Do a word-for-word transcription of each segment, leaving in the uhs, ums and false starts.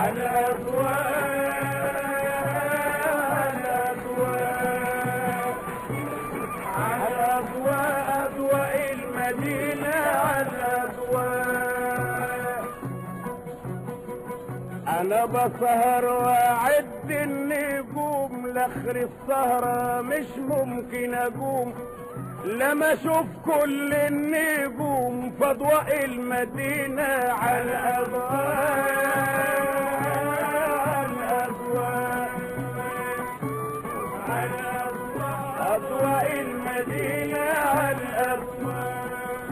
على أضواء على أضواء أضواء المدينة على أضواء. أنا بسهر وأعد النجوم لآخر السهرة مش ممكن أقوم لما أشوف كل النجوم في أضواء المدينة على أضواء أضواء المدينة على الأضواء.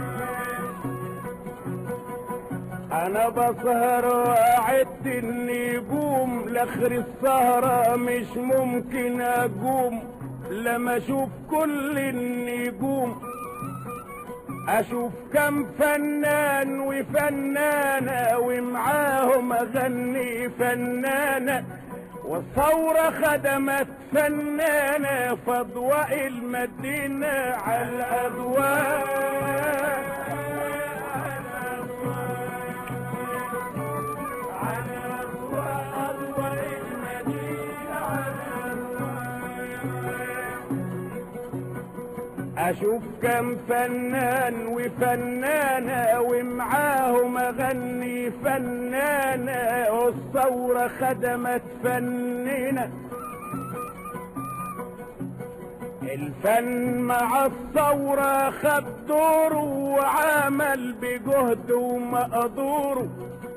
أنا بسهر وأعد النجوم لآخر السهرة مش ممكن أقوم لما أشوف كل النجوم. أشوف كم فنان وفنانة ومعاهم أغني فنانة والثورة خدمت فنانة في أضواء المدينة على الأضواء. أشوف كم فنان وفنانة ومعاهم أغني فنانة والثورة خدمت فننا. الفن مع الثورة خد دوره وعمل بجهد ومقدوره.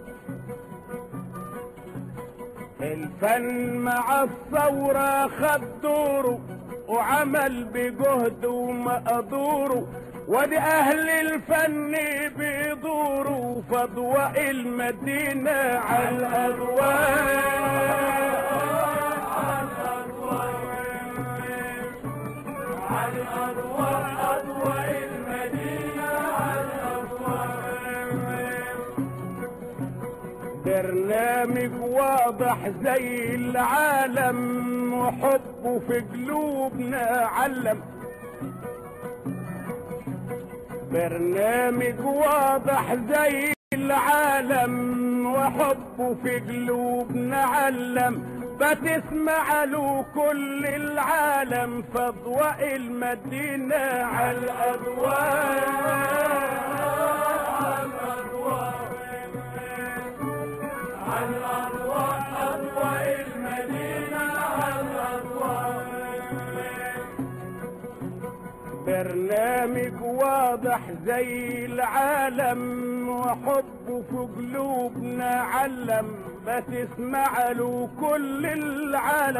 الفن مع الثورة خد دوره وعمل بجهد ومقدوره. ودي اهل الفن بيدوروا في اضواء المدينة على الاضواء. على الاضواء اضواء المدينة على الاضواء. برنامج واضح زي العالم وحبه في قلوبنا علم. برنامج واضح زي العالم وحبه في قلوبنا علم. بتسمع له كل العالم في اضواء المدينة على الاضواء. على الاضواء اضواء المدينة على الاضواء. برنامج واضح زي العالم وحبه في قلوبنا علم. بتسمع له كل العالم.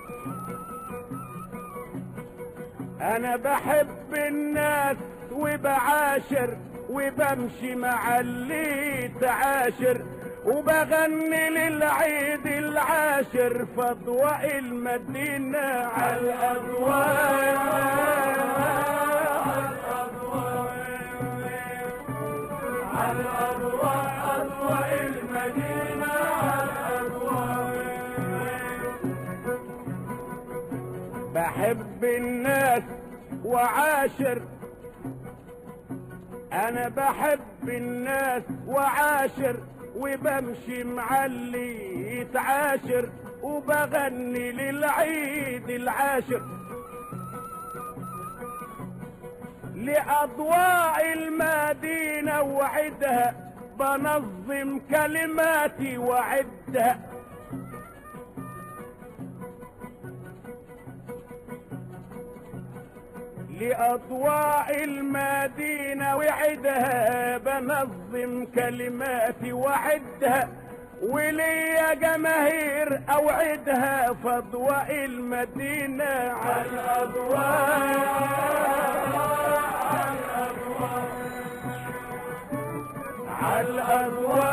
انا بحب الناس وبعاشر وبمشي مع اللي تعاشر وبغني للعيد العاشر في اضواء المدينة على الاضواء. على الاضواء اضواء المدينة على الاضواء. بحب الناس وعاشر. انا بحب الناس وعاشر وبمشي مع اللي يتعاشر وبغني للعيد العاشر. لأضواء المدينة وعدها بنظم كلماتي وعدها. لأضواء المدينة وعدها بنظم كلماتي وعدها. وليا جماهير اوعدها في اضواء المدينة على الاضواء. على الاضواء